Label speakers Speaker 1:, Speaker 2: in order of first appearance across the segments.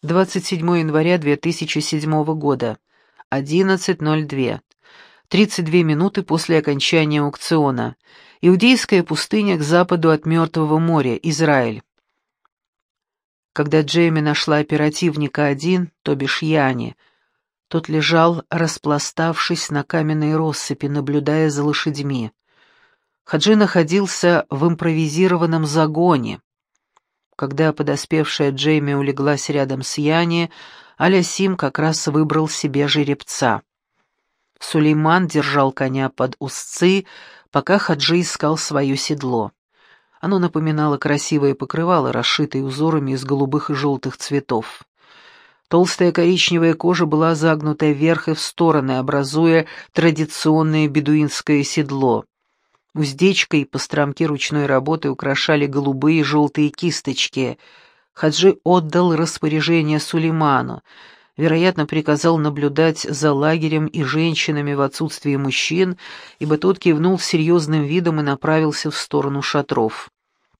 Speaker 1: 27 января 2007 года, 11:02. 32 минуты после окончания аукциона. Иудейская пустыня к западу от Мертвого моря, Израиль. Когда Джейми нашла оперативника один, то бишь Яни, тот лежал, распластавшись на каменной россыпи, наблюдая за лошадьми. Хаджи находился в импровизированном загоне. Когда подоспевшая Джейми улеглась рядом с Яни, Алясим как раз выбрал себе жеребца. Сулейман держал коня под узцы, пока Хаджи искал свое седло. Оно напоминало красивое покрывало, расшитое узорами из голубых и желтых цветов. Толстая коричневая кожа была загнута вверх и в стороны, образуя традиционное бедуинское седло. Уздечкой и постромки ручной работы украшали голубые и желтые кисточки. Хаджи отдал распоряжение Сулейману. Вероятно, приказал наблюдать за лагерем и женщинами в отсутствие мужчин, ибо тот кивнул с серьезным видом и направился в сторону шатров.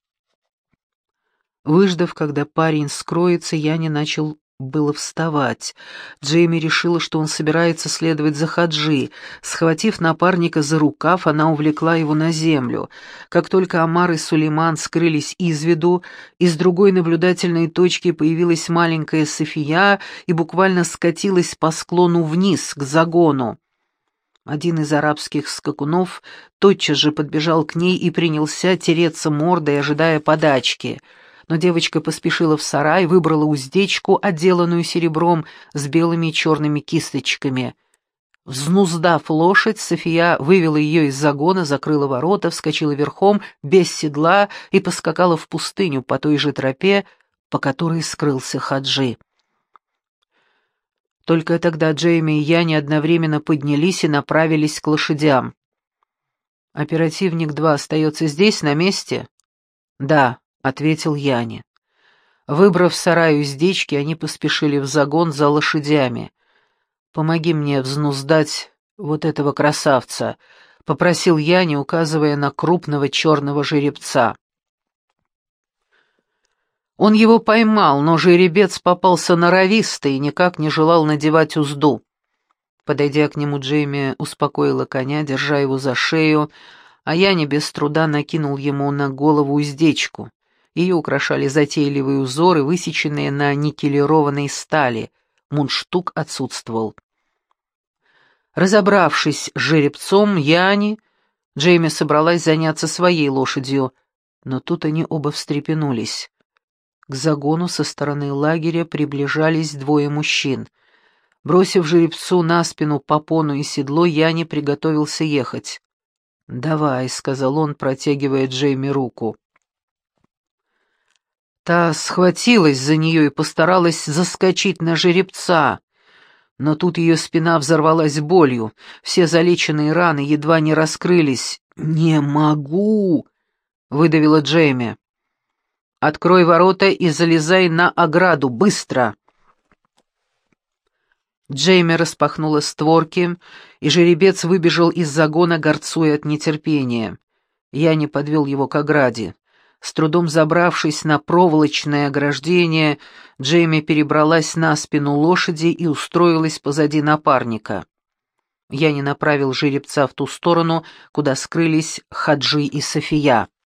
Speaker 1: Выждав, когда парень скроется, я не начал было вставать. Джейми решила, что он собирается следовать за Хаджи. Схватив напарника за рукав, она увлекла его на землю. Как только Омар и Сулейман скрылись из виду, из другой наблюдательной точки появилась маленькая София и буквально скатилась по склону вниз, к загону. Один из арабских скакунов тотчас же подбежал к ней и принялся тереться мордой, ожидая подачки. Но девочка поспешила в сарай, выбрала уздечку, отделанную серебром, с белыми и черными кисточками. Взнуздав лошадь, София вывела ее из загона, закрыла ворота, вскочила верхом, без седла, и поскакала в пустыню по той же тропе, по которой скрылся Хаджи. Только тогда Джейми и Яни одновременно поднялись и направились к лошадям. «Оперативник 2 остается здесь, на месте?» «Да», — ответил Яни. Выбрав сарай уздечки, они поспешили в загон за лошадями. «Помоги мне взнуздать вот этого красавца», — попросил Яни, указывая на крупного черного жеребца. Он его поймал, но жеребец попался норовистый и никак не желал надевать узду. Подойдя к нему, Джейми успокоила коня, держа его за шею, а Яни без труда накинул ему на голову уздечку. Ее украшали затейливые узоры, высеченные на никелированной стали. Мундштук отсутствовал. Разобравшись с жеребцом Джейми собралась заняться своей лошадью, но тут они оба встрепенулись. К загону со стороны лагеря приближались двое мужчин. Бросив жеребцу на спину попону и седло, Яни приготовился ехать. «Давай», — сказал он, протягивая Джейми руку. Та схватилась за нее и постаралась заскочить на жеребца, но тут ее спина взорвалась болью, все залеченные раны едва не раскрылись. «Не могу!» — выдавила Джейми. «Открой ворота и залезай на ограду, быстро!» Джейми распахнула створки, и жеребец выбежал из загона, горцуя от нетерпения. Я не подвел его к ограде. С трудом забравшись на проволочное ограждение, Джейми перебралась на спину лошади и устроилась позади напарника. Я не направил жеребца в ту сторону, куда скрылись Хаджи и София.